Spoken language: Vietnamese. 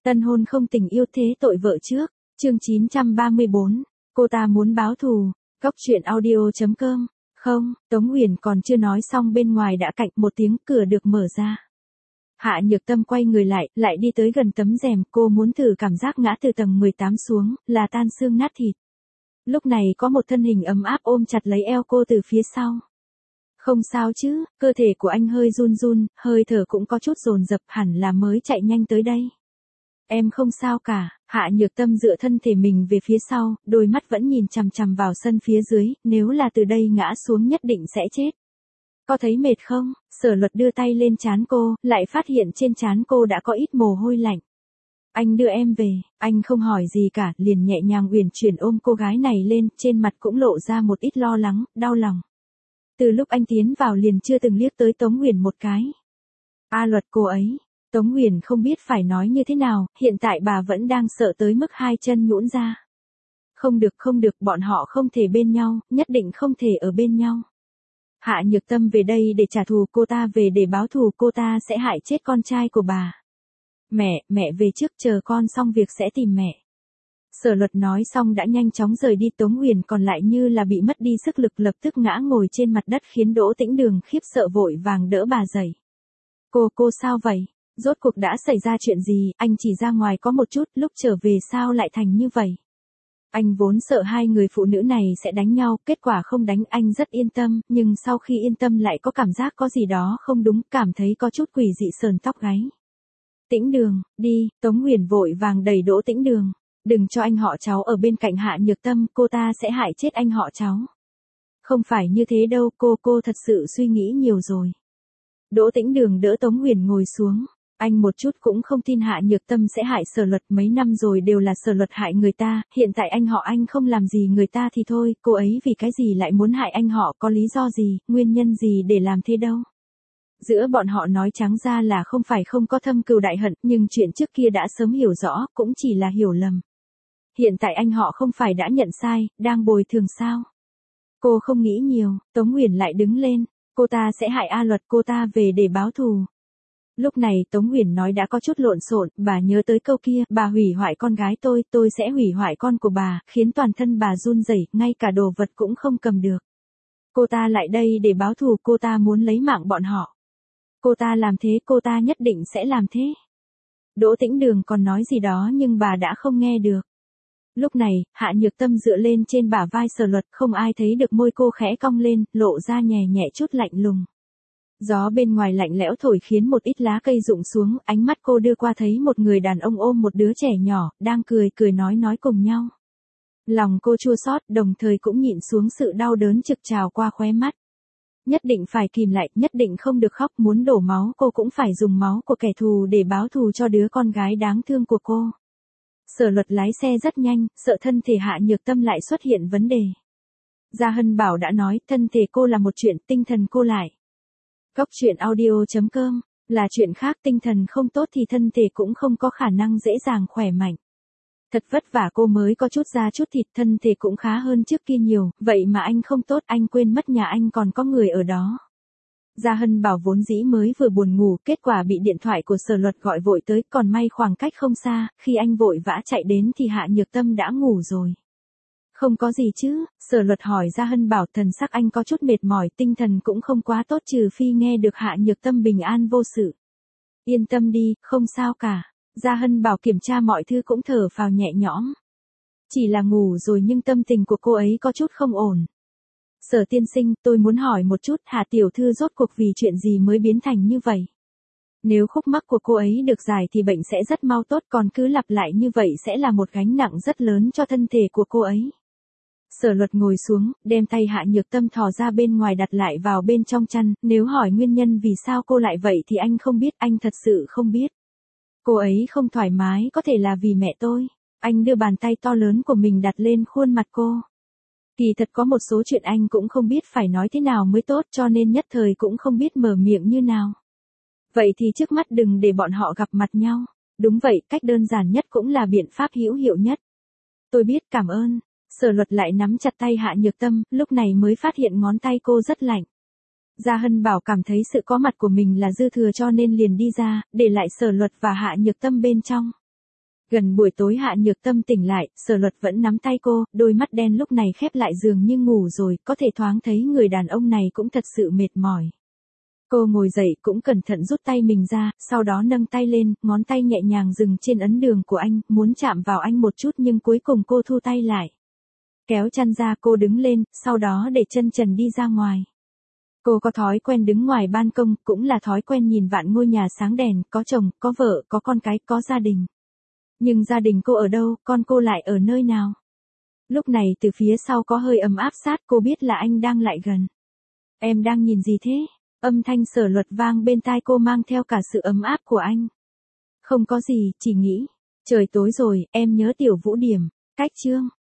Tân hôn không tình yêu thế tội vợ trước, chương 934, cô ta muốn báo thù, Góc truyện audio.com, không, Tống Huyền còn chưa nói xong bên ngoài đã cạch một tiếng cửa được mở ra. Hạ Nhược Tâm quay người lại đi tới gần tấm rèm, cô muốn thử cảm giác ngã từ tầng 18 xuống, là tan xương nát thịt. Lúc này có một thân hình ấm áp ôm chặt lấy eo cô từ phía sau. Không sao chứ, cơ thể của anh hơi run run, hơi thở cũng có chút dồn dập, hẳn là mới chạy nhanh tới đây. Em không sao cả, Hạ Nhược Tâm dựa thân thể mình về phía sau, đôi mắt vẫn nhìn chằm chằm vào sân phía dưới, nếu là từ đây ngã xuống nhất định sẽ chết. Có thấy mệt không? Sở Luật đưa tay lên trán cô, lại phát hiện trên trán cô đã có ít mồ hôi lạnh. Anh đưa em về, anh không hỏi gì cả, liền nhẹ nhàng uyển chuyển ôm cô gái này lên, trên mặt cũng lộ ra một ít lo lắng, đau lòng. Từ lúc anh tiến vào liền chưa từng liếc tới Tống Huyền một cái. A Luật cô ấy. Tống Huyền không biết phải nói như thế nào, hiện tại bà vẫn đang sợ tới mức hai chân nhũn ra. Không được, bọn họ không thể bên nhau, nhất định không thể ở bên nhau. Hạ Nhược Tâm về đây để trả thù, cô ta về để báo thù, cô ta sẽ hại chết con trai của bà. Mẹ về trước, chờ con xong việc sẽ tìm mẹ. Sở Luật nói xong đã nhanh chóng rời đi. Tống Huyền còn lại như là bị mất đi sức lực, lập tức ngã ngồi trên mặt đất khiến Đỗ Tĩnh Đường khiếp sợ vội vàng đỡ bà dậy. Cô sao vậy? Rốt cuộc đã xảy ra chuyện gì? Anh chỉ ra ngoài có một chút, lúc trở về sao lại thành như vậy? Anh vốn sợ hai người phụ nữ này sẽ đánh nhau, kết quả không đánh, anh rất yên tâm, nhưng sau khi yên tâm lại có cảm giác có gì đó không đúng, cảm thấy có chút quỷ dị sờn tóc gáy. Tĩnh Đường, đi, Tống Huyền vội vàng đẩy Đỗ Tĩnh Đường, đừng cho anh họ cháu ở bên cạnh Hạ Nhược Tâm, cô ta sẽ hại chết anh họ cháu. Không phải như thế đâu, cô thật sự suy nghĩ nhiều rồi. Đỗ Tĩnh Đường đỡ Tống Huyền ngồi xuống. Anh một chút cũng không tin Hạ Nhược Tâm sẽ hại Sở Luật, mấy năm rồi đều là Sở Luật hại người ta, hiện tại anh họ anh không làm gì người ta thì thôi, cô ấy vì cái gì lại muốn hại anh họ, có lý do gì, nguyên nhân gì để làm thế đâu. Giữa bọn họ nói trắng ra là không phải không có thâm cừu đại hận, nhưng chuyện trước kia đã sớm hiểu rõ, cũng chỉ là hiểu lầm. Hiện tại anh họ không phải đã nhận sai, đang bồi thường sao? Cô không nghĩ nhiều, Tống Huyền lại đứng lên, cô ta sẽ hại A Luật, cô ta về để báo thù. Lúc này Tống Huyền nói đã có chút lộn xộn, bà nhớ tới câu kia, bà hủy hoại con gái tôi sẽ hủy hoại con của bà, khiến toàn thân bà run rẩy, ngay cả đồ vật cũng không cầm được. Cô ta lại đây để báo thù, cô ta muốn lấy mạng bọn họ. Cô ta làm thế, cô ta nhất định sẽ làm thế. Đỗ Tĩnh Đường còn nói gì đó nhưng bà đã không nghe được. Lúc này, Hạ Nhược Tâm dựa lên trên bả vai Sở Luật, không ai thấy được môi cô khẽ cong lên, lộ ra nhẹ chút lạnh lùng. Gió bên ngoài lạnh lẽo thổi khiến một ít lá cây rụng xuống, ánh mắt cô đưa qua thấy một người đàn ông ôm một đứa trẻ nhỏ, đang cười nói cùng nhau. Lòng cô chua xót, đồng thời cũng nhịn xuống sự đau đớn trực trào qua khóe mắt. Nhất định phải kìm lại, nhất định không được khóc, muốn đổ máu cô cũng phải dùng máu của kẻ thù để báo thù cho đứa con gái đáng thương của cô. Sở Luật lái xe rất nhanh, sợ thân thể Hạ Nhược Tâm lại xuất hiện vấn đề. Gia Hân Bảo đã nói, thân thể cô là một chuyện, tinh thần cô lại. Góc truyện audio.com, là chuyện khác, tinh thần không tốt thì thân thể cũng không có khả năng dễ dàng khỏe mạnh. Thật vất vả cô mới có chút da chút thịt, thân thể cũng khá hơn trước kia nhiều, vậy mà anh không tốt, anh quên mất nhà anh còn có người ở đó. Gia Hân Bảo vốn dĩ mới vừa buồn ngủ, kết quả bị điện thoại của Sở Luật gọi vội tới, còn may khoảng cách không xa, khi anh vội vã chạy đến thì Hạ Nhược Tâm đã ngủ rồi. Không có gì chứ? Sở Luật hỏi Gia Hân Bảo, thần sắc anh có chút mệt mỏi, tinh thần cũng không quá tốt, trừ phi nghe được Hạ Nhược Tâm bình an vô sự. Yên tâm đi, không sao cả. Gia Hân Bảo kiểm tra mọi thứ cũng thở phào nhẹ nhõm. Chỉ là ngủ rồi nhưng tâm tình của cô ấy có chút không ổn. Sở tiên sinh, tôi muốn hỏi một chút, Hạ tiểu thư rốt cuộc vì chuyện gì mới biến thành như vậy? Nếu khúc mắc của cô ấy được giải thì bệnh sẽ rất mau tốt, còn cứ lặp lại như vậy sẽ là một gánh nặng rất lớn cho thân thể của cô ấy. Sở Luật ngồi xuống, đem tay Hạ Nhược Tâm thò ra bên ngoài đặt lại vào bên trong chăn, nếu hỏi nguyên nhân vì sao cô lại vậy thì anh không biết, anh thật sự không biết. Cô ấy không thoải mái có thể là vì mẹ tôi. Anh đưa bàn tay to lớn của mình đặt lên khuôn mặt cô. Kỳ thật có một số chuyện anh cũng không biết phải nói thế nào mới tốt, cho nên nhất thời cũng không biết mở miệng như nào. Vậy thì trước mắt đừng để bọn họ gặp mặt nhau. Đúng vậy, cách đơn giản nhất cũng là biện pháp hữu hiệu nhất. Tôi biết, cảm ơn. Sở Luật lại nắm chặt tay Hạ Nhược Tâm, lúc này mới phát hiện ngón tay cô rất lạnh. Gia Hân Bảo cảm thấy sự có mặt của mình là dư thừa cho nên liền đi ra, để lại Sở Luật và Hạ Nhược Tâm bên trong. Gần buổi tối Hạ Nhược Tâm tỉnh lại, Sở Luật vẫn nắm tay cô, đôi mắt đen lúc này khép lại dường như ngủ rồi, có thể thoáng thấy người đàn ông này cũng thật sự mệt mỏi. Cô ngồi dậy cũng cẩn thận rút tay mình ra, sau đó nâng tay lên, ngón tay nhẹ nhàng dừng trên ấn đường của anh, muốn chạm vào anh một chút nhưng cuối cùng cô thu tay lại. Kéo chăn ra cô đứng lên, sau đó để chân trần đi ra ngoài. Cô có thói quen đứng ngoài ban công, cũng là thói quen nhìn vạn ngôi nhà sáng đèn, có chồng, có vợ, có con cái, có gia đình. Nhưng gia đình cô ở đâu, con cô lại ở nơi nào? Lúc này từ phía sau có hơi ấm áp sát, cô biết là anh đang lại gần. Em đang nhìn gì thế? Âm thanh Sở Luật vang bên tai cô mang theo cả sự ấm áp của anh. Không có gì, chỉ nghĩ. Trời tối rồi, em nhớ Tiểu Vũ Điểm. Cách chương.